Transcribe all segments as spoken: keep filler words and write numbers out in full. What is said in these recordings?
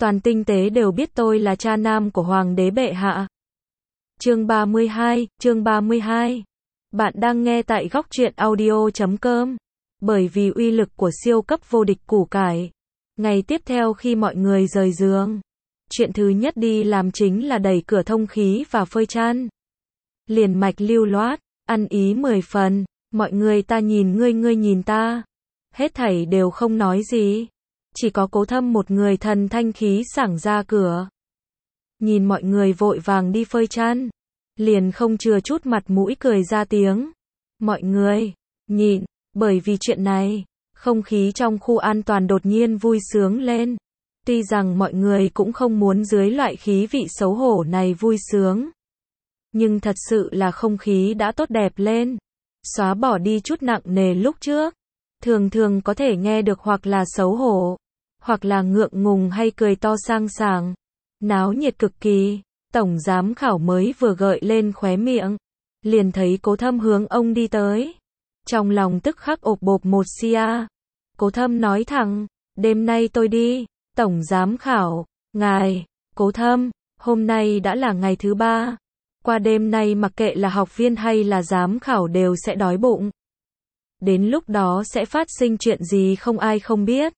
Toàn tinh tế đều biết tôi là cha nam của Hoàng đế bệ hạ. Chương ba mươi hai, chương ba mươi hai. Bạn đang nghe tại góc truyện audio chấm com. Bởi vì uy lực của siêu cấp vô địch củ cải. Ngày tiếp theo khi mọi người rời giường, chuyện thứ nhất đi làm chính là đẩy cửa thông khí và phơi chăn. Liền mạch lưu loát, ăn ý mười phần, mọi người ta nhìn ngươi ngươi nhìn ta. Hết thảy đều không nói gì. Chỉ có Cố Thâm một người thần thanh khí sảng ra cửa. Nhìn mọi người vội vàng đi phơi chăn, liền không chừa chút mặt mũi cười ra tiếng. Mọi người, nhịn, bởi vì chuyện này, không khí trong khu an toàn đột nhiên vui sướng lên. Tuy rằng mọi người cũng không muốn dưới loại khí vị xấu hổ này vui sướng. Nhưng thật sự là không khí đã tốt đẹp lên. Xóa bỏ đi chút nặng nề lúc trước. Thường thường có thể nghe được hoặc là xấu hổ, hoặc là ngượng ngùng hay cười to sang sảng. Náo nhiệt cực kỳ. Tổng giám khảo mới vừa gợi lên khóe miệng, liền thấy Cố Thâm hướng ông đi tới. Trong lòng tức khắc ộp bộp một xia. Cố Thâm nói thẳng, đêm nay tôi đi. Tổng giám khảo, ngài, Cố Thâm, hôm nay đã là ngày thứ ba. Qua đêm nay mặc kệ là học viên hay là giám khảo đều sẽ đói bụng. Đến lúc đó sẽ phát sinh chuyện gì không ai không biết.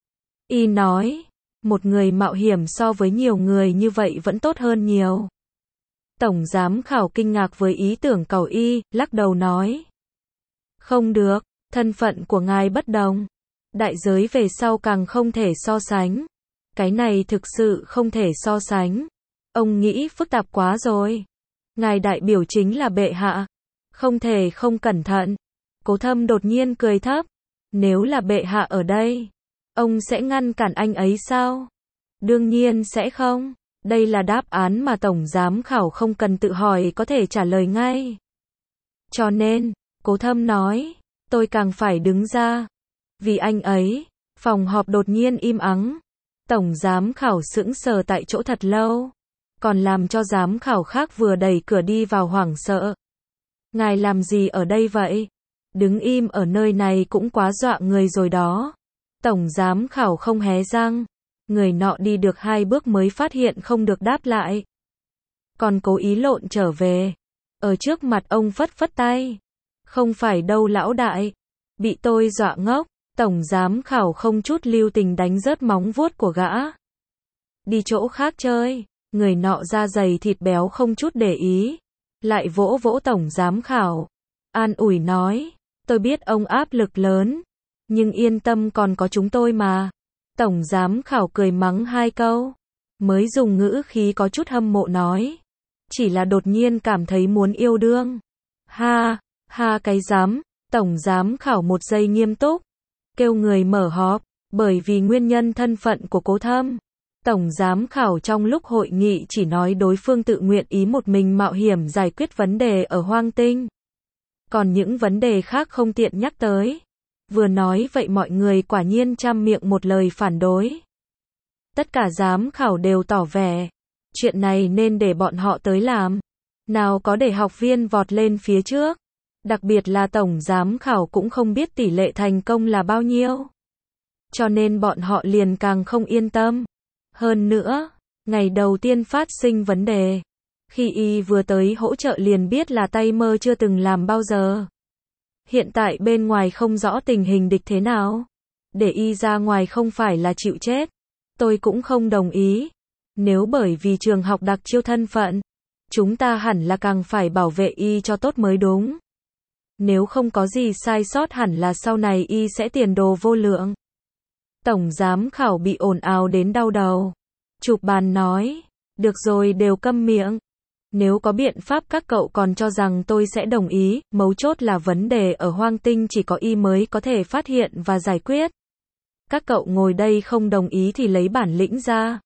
Y nói, một người mạo hiểm so với nhiều người như vậy vẫn tốt hơn nhiều. Tổng giám khảo kinh ngạc với ý tưởng cầu Y, lắc đầu nói. Không được, thân phận của ngài bất đồng. Đại giới về sau càng không thể so sánh. Cái này thực sự không thể so sánh. Ông nghĩ phức tạp quá rồi. Ngài đại biểu chính là bệ hạ. Không thể không cẩn thận. Cố Thâm đột nhiên cười thấp. Nếu là bệ hạ ở đây, ông sẽ ngăn cản anh ấy sao? Đương nhiên sẽ không. Đây là đáp án mà tổng giám khảo không cần tự hỏi có thể trả lời ngay. Cho nên, Cố Thâm nói, tôi càng phải đứng ra. Vì anh ấy, phòng họp đột nhiên im ắng. Tổng giám khảo sững sờ tại chỗ thật lâu. Còn làm cho giám khảo khác vừa đẩy cửa đi vào hoảng sợ. Ngài làm gì ở đây vậy? Đứng im ở nơi này cũng quá dọa người rồi đó. Tổng giám khảo không hé răng. Người nọ đi được hai bước mới phát hiện không được đáp lại. Còn cố ý lộn trở về. Ở trước mặt ông phất phất tay. Không phải đâu lão đại. Bị tôi dọa ngốc. Tổng giám khảo không chút lưu tình đánh rớt móng vuốt của gã. Đi chỗ khác chơi. Người nọ da dày thịt béo không chút để ý. Lại vỗ vỗ tổng giám khảo. An ủi nói. Tôi biết ông áp lực lớn. Nhưng yên tâm còn có chúng tôi mà. Tổng giám khảo cười mắng hai câu. Mới dùng ngữ khí có chút hâm mộ nói. Chỉ là đột nhiên cảm thấy muốn yêu đương. Ha, ha cái dám. Tổng giám khảo một giây nghiêm túc. Kêu người mở họp. Bởi vì nguyên nhân thân phận của Cố Thâm. Tổng giám khảo trong lúc hội nghị chỉ nói đối phương tự nguyện ý một mình mạo hiểm giải quyết vấn đề ở Hoang Tinh. Còn những vấn đề khác không tiện nhắc tới. Vừa nói vậy mọi người quả nhiên trăm miệng một lời phản đối. Tất cả giám khảo đều tỏ vẻ. Chuyện này nên để bọn họ tới làm. Nào có để học viên vọt lên phía trước. Đặc biệt là tổng giám khảo cũng không biết tỷ lệ thành công là bao nhiêu. Cho nên bọn họ liền càng không yên tâm. Hơn nữa, ngày đầu tiên phát sinh vấn đề. Khi Y vừa tới hỗ trợ liền biết là tay mơ chưa từng làm bao giờ. Hiện tại bên ngoài không rõ tình hình địch thế nào. Để Y ra ngoài không phải là chịu chết. Tôi cũng không đồng ý. Nếu bởi vì trường học đặc chiêu thân phận, chúng ta hẳn là càng phải bảo vệ Y cho tốt mới đúng. Nếu không có gì sai sót hẳn là sau này Y sẽ tiền đồ vô lượng. Tổng giám khảo bị ồn ào đến đau đầu. Chụp bàn nói. Được rồi đều câm miệng. Nếu có biện pháp các cậu còn cho rằng tôi sẽ đồng ý, mấu chốt là vấn đề ở Hoang Tinh chỉ có Y mới có thể phát hiện và giải quyết. Các cậu ngồi đây không đồng ý thì lấy bản lĩnh ra.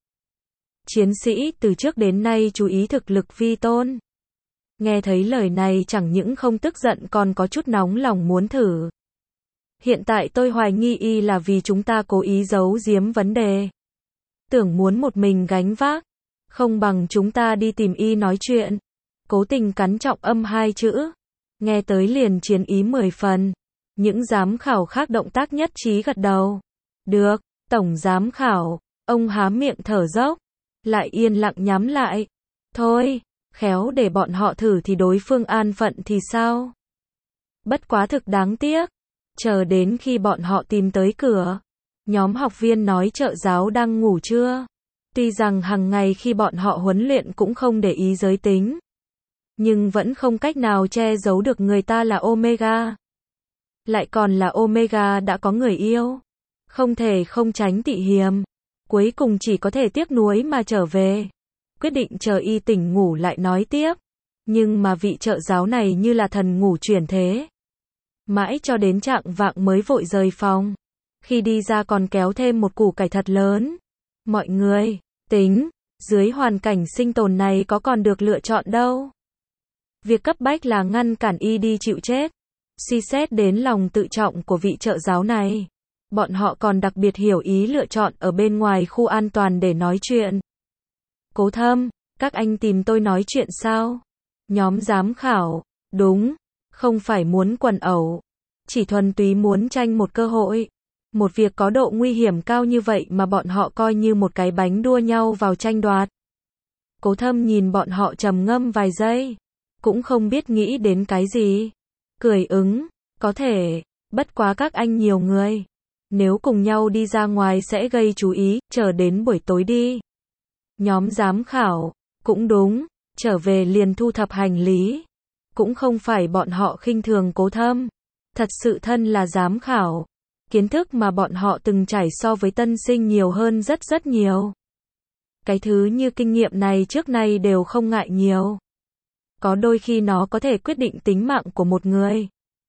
Chiến sĩ từ trước đến nay chú ý thực lực vi tôn. Nghe thấy lời này chẳng những không tức giận còn có chút nóng lòng muốn thử. Hiện tại tôi hoài nghi Y là vì chúng ta cố ý giấu giếm vấn đề. Tưởng muốn một mình gánh vác. Không bằng chúng ta đi tìm Y nói chuyện. Cố Tình cắn trọng âm hai chữ. Nghe tới liền chiến ý mười phần. Những giám khảo khác động tác nhất trí gật đầu. Được, tổng giám khảo. Ông há miệng thở dốc, lại yên lặng nhắm lại. Thôi, khéo để bọn họ thử thì đối phương an phận thì sao? Bất quá thực đáng tiếc. Chờ đến khi bọn họ tìm tới cửa, nhóm học viên nói trợ giáo đang ngủ trưa. Tuy rằng hàng ngày khi bọn họ huấn luyện cũng không để ý giới tính, nhưng vẫn không cách nào che giấu được người ta là Omega. Lại còn là Omega đã có người yêu. Không thể không tránh tị hiềm. Cuối cùng chỉ có thể tiếc nuối mà trở về. Quyết định chờ y tỉnh ngủ lại nói tiếp. Nhưng mà vị trợ giáo này như là thần ngủ chuyển thế. Mãi cho đến trạng vạng mới vội rời phòng. Khi đi ra còn kéo thêm một củ cải thật lớn. Mọi người, tính, dưới hoàn cảnh sinh tồn này có còn được lựa chọn đâu. Việc cấp bách là ngăn cản y đi chịu chết. Suy xét đến lòng tự trọng của vị trợ giáo này, bọn họ còn đặc biệt hiểu ý lựa chọn ở bên ngoài khu an toàn để nói chuyện. Cố Thâm, các anh tìm tôi nói chuyện sao? Nhóm giám khảo, đúng, không phải muốn quần ẩu, chỉ thuần túy muốn tranh một cơ hội. Một việc có độ nguy hiểm cao như vậy mà bọn họ coi như một cái bánh đua nhau vào tranh đoạt. Cố Thâm nhìn bọn họ trầm ngâm vài giây, cũng không biết nghĩ đến cái gì. Cười ứng, có thể, bất quá các anh nhiều người. Nếu cùng nhau đi ra ngoài sẽ gây chú ý, chờ đến buổi tối đi. Nhóm giám khảo, cũng đúng, trở về liền thu thập hành lý. Cũng không phải bọn họ khinh thường Cố Thâm. Thật sự thân là giám khảo. Kiến thức mà bọn họ từng trải so với tân sinh nhiều hơn rất rất nhiều. Cái thứ như kinh nghiệm này trước nay đều không ngại nhiều. Có đôi khi nó có thể quyết định tính mạng của một người.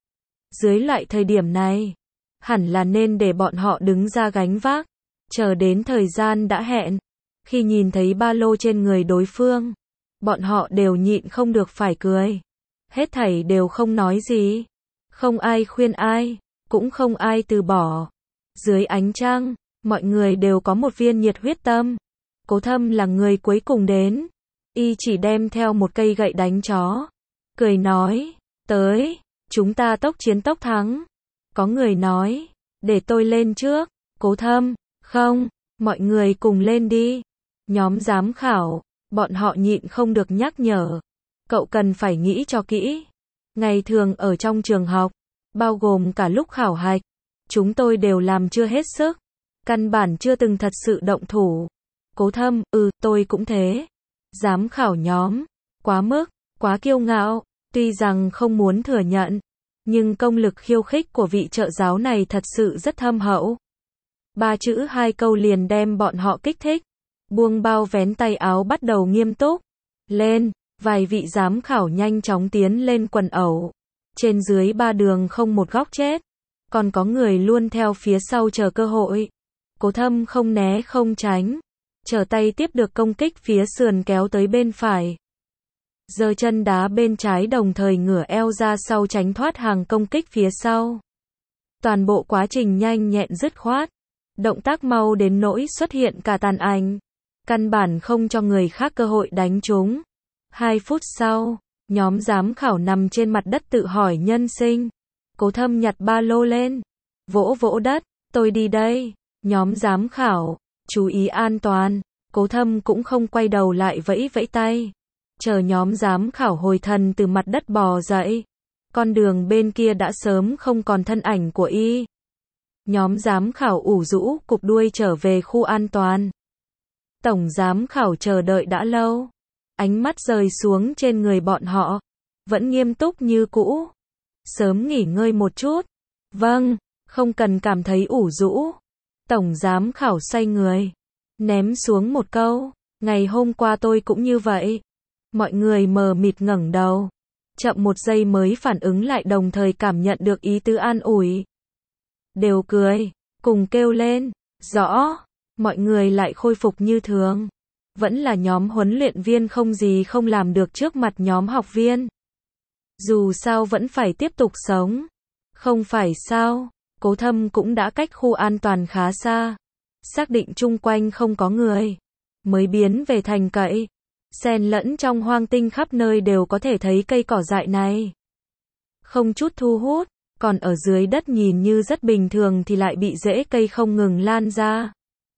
Dưới loại thời điểm này, hẳn là nên để bọn họ đứng ra gánh vác, chờ đến thời gian đã hẹn. Khi nhìn thấy ba lô trên người đối phương, bọn họ đều nhịn không được phải cười. Hết thảy đều không nói gì. Không ai khuyên ai, cũng không ai từ bỏ. Dưới ánh trăng, mọi người đều có một viên nhiệt huyết tâm. Cố Thâm là người cuối cùng đến. Y chỉ đem theo một cây gậy đánh chó. Cười nói, tới, chúng ta tốc chiến tốc thắng. Có người nói, để tôi lên trước. Cố Thâm, không, mọi người cùng lên đi. Nhóm giám khảo, bọn họ nhịn không được nhắc nhở. Cậu cần phải nghĩ cho kỹ. Ngày thường ở trong trường học, bao gồm cả lúc khảo hạch, chúng tôi đều làm chưa hết sức. Căn bản chưa từng thật sự động thủ. Cố Thâm, ừ, tôi cũng thế. Giám khảo nhóm, quá mức, quá kiêu ngạo, tuy rằng không muốn thừa nhận, nhưng công lực khiêu khích của vị trợ giáo này thật sự rất thâm hậu. Ba chữ hai câu liền đem bọn họ kích thích, buông bao vén tay áo bắt đầu nghiêm túc. Lên, vài vị giám khảo nhanh chóng tiến lên quần ẩu. Trên dưới ba đường không một góc chết, còn có người luôn theo phía sau chờ cơ hội. Cố Thâm không né không tránh. Trở tay tiếp được công kích phía sườn kéo tới bên phải. Giơ chân đá bên trái đồng thời ngửa eo ra sau tránh thoát hàng công kích phía sau. Toàn bộ quá trình nhanh nhẹn dứt khoát. Động tác mau đến nỗi xuất hiện cả tàn ảnh. Căn bản không cho người khác cơ hội đánh trúng. Hai phút sau, nhóm giám khảo nằm trên mặt đất tự hỏi nhân sinh. Cố Thâm nhặt ba lô lên. Vỗ vỗ đất, tôi đi đây. Nhóm giám khảo, chú ý an toàn. Cố Thâm cũng không quay đầu lại vẫy vẫy tay. Chờ nhóm giám khảo hồi thần từ mặt đất bò dậy. Con đường bên kia đã sớm không còn thân ảnh của y. Nhóm giám khảo ủ rũ cụp đuôi trở về khu an toàn. Tổng giám khảo chờ đợi đã lâu. Ánh mắt rơi xuống trên người bọn họ. Vẫn nghiêm túc như cũ. Sớm nghỉ ngơi một chút. Vâng, không cần cảm thấy ủ rũ. Tổng giám khảo xoay người. Ném xuống một câu. Ngày hôm qua tôi cũng như vậy. Mọi người mờ mịt ngẩng đầu. Chậm một giây mới phản ứng lại đồng thời cảm nhận được ý tứ an ủi. Đều cười. Cùng kêu lên. Rõ. Mọi người lại khôi phục như thường. Vẫn là nhóm huấn luyện viên không gì không làm được trước mặt nhóm học viên. Dù sao vẫn phải tiếp tục sống. Không phải sao. Cố Thâm cũng đã cách khu an toàn khá xa. Xác định chung quanh không có người. Mới biến về thành cậy. Xen lẫn trong hoang tinh khắp nơi đều có thể thấy cây cỏ dại này. Không chút thu hút. Còn ở dưới đất nhìn như rất bình thường thì lại bị rễ cây không ngừng lan ra.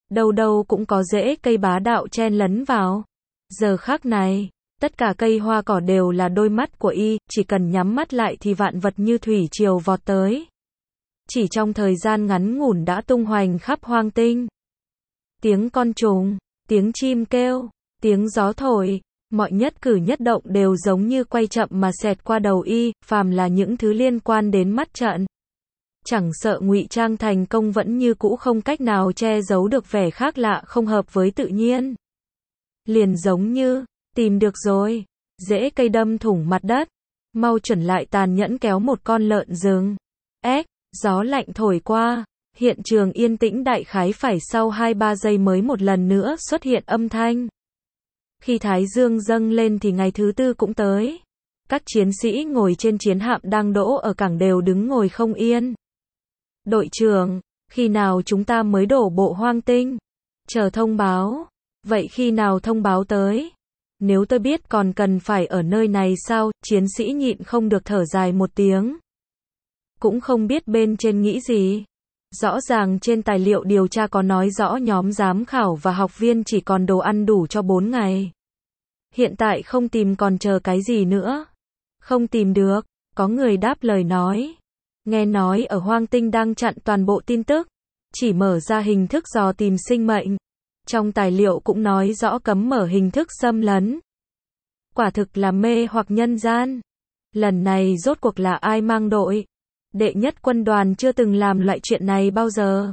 Đâu đâu cũng có rễ cây bá đạo chen lấn vào. Giờ khắc này, tất cả cây hoa cỏ đều là đôi mắt của y, chỉ cần nhắm mắt lại thì vạn vật như thủy triều vọt tới. Chỉ trong thời gian ngắn ngủn đã tung hoành khắp hoang tinh. Tiếng con trùng, tiếng chim kêu, tiếng gió thổi, mọi nhất cử nhất động đều giống như quay chậm mà xẹt qua đầu y, phàm là những thứ liên quan đến mắt trận. Chẳng sợ ngụy trang thành công vẫn như cũ không cách nào che giấu được vẻ khác lạ không hợp với tự nhiên. Liền giống như, tìm được rồi, rễ cây đâm thủng mặt đất, mau chuẩn lại tàn nhẫn kéo một con lợn rừng. Ếch, gió lạnh thổi qua, hiện trường yên tĩnh đại khái phải sau hai ba giây mới một lần nữa xuất hiện âm thanh. Khi thái dương dâng lên thì ngày thứ tư cũng tới. Các chiến sĩ ngồi trên chiến hạm đang đỗ ở cảng đều đứng ngồi không yên. Đội trưởng, khi nào chúng ta mới đổ bộ hoang tinh? Chờ thông báo. Vậy khi nào thông báo tới? Nếu tôi biết còn cần phải ở nơi này sao? Chiến sĩ nhịn không được thở dài một tiếng. Cũng không biết bên trên nghĩ gì. Rõ ràng trên tài liệu điều tra có nói rõ nhóm giám khảo và học viên chỉ còn đồ ăn đủ cho bốn ngày. Hiện tại không tìm còn chờ cái gì nữa? Không tìm được, có người đáp lời nói. Nghe nói ở hoang tinh đang chặn toàn bộ tin tức, chỉ mở ra hình thức dò tìm sinh mệnh. Trong tài liệu cũng nói rõ cấm mở hình thức xâm lấn. Quả thực là mê hoặc nhân gian. Lần này rốt cuộc là ai mang đội? Đệ nhất quân đoàn chưa từng làm loại chuyện này bao giờ.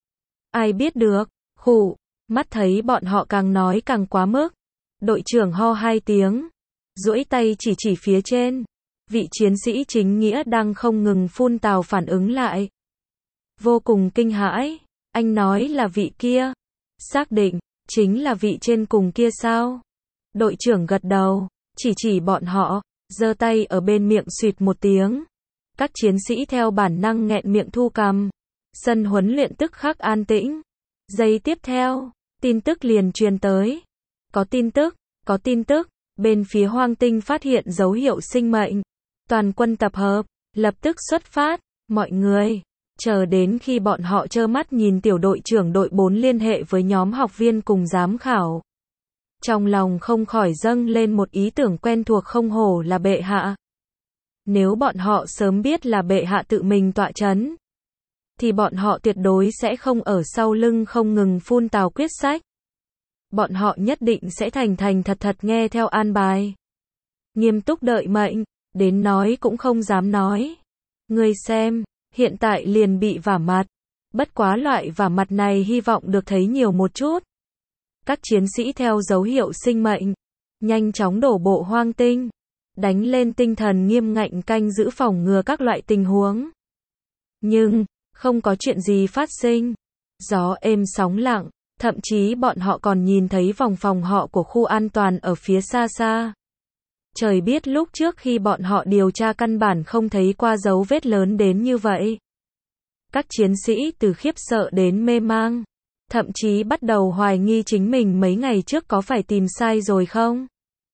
Ai biết được, khụ, mắt thấy bọn họ càng nói càng quá mức. Đội trưởng ho hai tiếng, duỗi tay chỉ chỉ phía trên. Vị chiến sĩ chính nghĩa đang không ngừng phun tào phản ứng lại. Vô cùng kinh hãi, anh nói là vị kia. Xác định, chính là vị trên cùng kia sao? Đội trưởng gật đầu, chỉ chỉ bọn họ, giơ tay ở bên miệng xuyệt một tiếng. Các chiến sĩ theo bản năng nghẹn miệng thu cằm. Sân huấn luyện tức khắc an tĩnh. Giây tiếp theo, tin tức liền truyền tới. Có tin tức, có tin tức, bên phía hoang tinh phát hiện dấu hiệu sinh mệnh. Toàn quân tập hợp, lập tức xuất phát, mọi người. Chờ đến khi bọn họ trơ mắt nhìn tiểu đội trưởng đội bốn liên hệ với nhóm học viên cùng giám khảo. Trong lòng không khỏi dâng lên một ý tưởng quen thuộc, không hổ là bệ hạ. Nếu bọn họ sớm biết là bệ hạ tự mình tọa chấn, thì bọn họ tuyệt đối sẽ không ở sau lưng không ngừng phun tào quyết sách. Bọn họ nhất định sẽ thành thành thật thật nghe theo an bài. Nghiêm túc đợi mệnh, đến nói cũng không dám nói. Ngươi xem, hiện tại liền bị vả mặt. Bất quá loại vả mặt này hy vọng được thấy nhiều một chút. Các chiến sĩ theo dấu hiệu sinh mệnh, nhanh chóng đổ bộ hoang tinh. Đánh lên tinh thần nghiêm ngạnh canh giữ phòng ngừa các loại tình huống. Nhưng, không có chuyện gì phát sinh. Gió êm sóng lặng, thậm chí bọn họ còn nhìn thấy vòng phòng họ của khu an toàn ở phía xa xa. Trời biết lúc trước khi bọn họ điều tra căn bản không thấy qua dấu vết lớn đến như vậy. Các chiến sĩ từ khiếp sợ đến mê mang, thậm chí bắt đầu hoài nghi chính mình mấy ngày trước có phải tìm sai rồi không?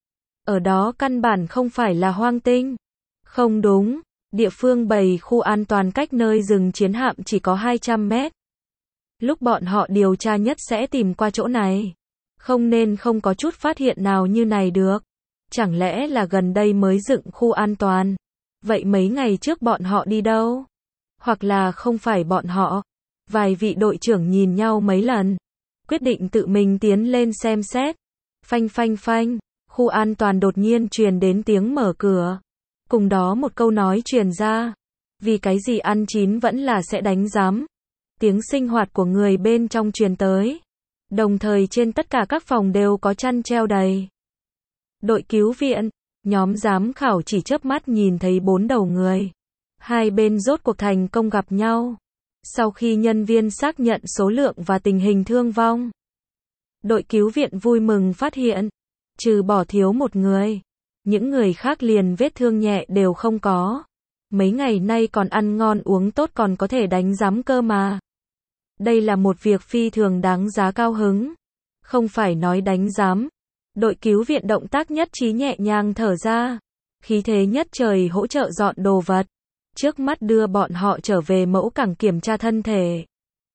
Ở đó căn bản không phải là hoang tinh. Không đúng, địa phương bày khu an toàn cách nơi dừng chiến hạm chỉ có hai trăm mét. Lúc bọn họ điều tra nhất sẽ tìm qua chỗ này. Không nên không có chút phát hiện nào như này được. Chẳng lẽ là gần đây mới dựng khu an toàn? Vậy mấy ngày trước bọn họ đi đâu? Hoặc là không phải bọn họ? Vài vị đội trưởng nhìn nhau mấy lần, quyết định tự mình tiến lên xem xét. Phanh phanh phanh, khu an toàn đột nhiên truyền đến tiếng mở cửa. Cùng đó một câu nói truyền ra. Vì cái gì ăn chín vẫn là sẽ đánh giám. Tiếng sinh hoạt của người bên trong truyền tới. Đồng thời trên tất cả các phòng đều có chăn treo đầy. Đội cứu viện, nhóm giám khảo chỉ chớp mắt nhìn thấy bốn đầu người. Hai bên rốt cuộc thành công gặp nhau. Sau khi nhân viên xác nhận số lượng và tình hình thương vong, đội cứu viện vui mừng phát hiện, trừ bỏ thiếu một người, những người khác liền vết thương nhẹ đều không có. Mấy ngày nay còn ăn ngon uống tốt còn có thể đánh giám cơ mà. Đây là một việc phi thường đáng giá cao hứng. Không phải nói đánh giám. Đội cứu viện động tác nhất trí nhẹ nhàng thở ra. Khí thế nhất trời hỗ trợ dọn đồ vật. Trước mắt đưa bọn họ trở về mẫu cảng kiểm tra thân thể.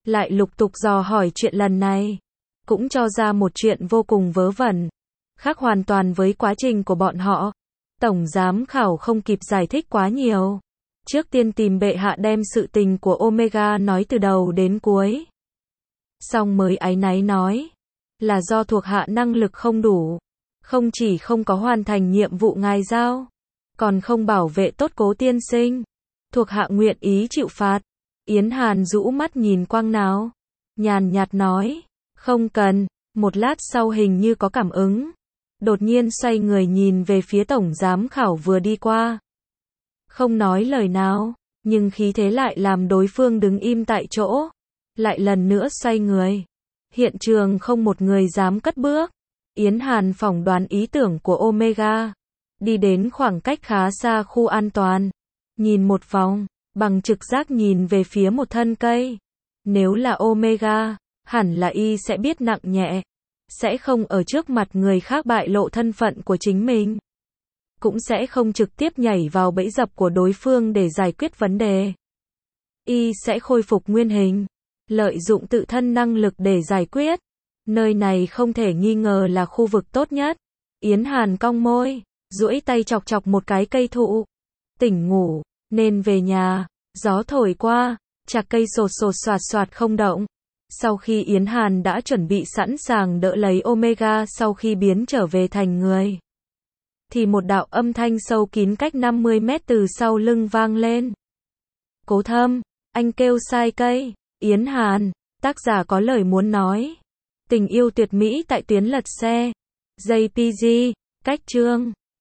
lại lục tục dò hỏi chuyện lần này. Cũng cho ra một chuyện vô cùng vớ vẩn. Khác hoàn toàn với quá trình của bọn họ. Tổng giám khảo không kịp giải thích quá nhiều. Trước tiên tìm bệ hạ đem sự tình của Omega nói từ đầu đến cuối. Xong mới áy náy nói. Là do thuộc hạ năng lực không đủ. Không chỉ không có hoàn thành nhiệm vụ ngài giao. Còn không bảo vệ tốt Cố tiên sinh. Thuộc hạ nguyện ý chịu phạt. Yến Hàn rũ mắt nhìn Quang Náo. Nhàn nhạt nói. Không cần. Một lát sau hình như có cảm ứng. Đột nhiên xoay người nhìn về phía tổng giám khảo vừa đi qua. Không nói lời nào. Nhưng khí thế lại làm đối phương đứng im tại chỗ. Lại lần nữa xoay người. Hiện trường không một người dám cất bước. Yến Hàn phỏng đoán ý tưởng của Omega. Đi đến khoảng cách khá xa khu an toàn. Nhìn một vòng. Bằng trực giác nhìn về phía một thân cây. Nếu là Omega, hẳn là y sẽ biết nặng nhẹ. Sẽ không ở trước mặt người khác bại lộ thân phận của chính mình. Cũng sẽ không trực tiếp nhảy vào bẫy dập của đối phương để giải quyết vấn đề. Y sẽ khôi phục nguyên hình. Lợi dụng tự thân năng lực để giải quyết. Nơi này không thể nghi ngờ là khu vực tốt nhất. Yến Hàn cong môi, duỗi tay chọc chọc một cái cây thụ. Tỉnh ngủ, nên về nhà. Gió thổi qua, chạc cây sột sột soạt soạt không động. Sau khi Yến Hàn đã chuẩn bị sẵn sàng đỡ lấy Omega sau khi biến trở về thành người, thì một đạo âm thanh sâu kín cách năm mươi mét từ sau lưng vang lên. Cố Thâm, anh kêu sai cây. Yến Hàn, tác giả có lời muốn nói. Tình yêu tuyệt mỹ tại tuyến lật xe. gi pê giê, cách chương.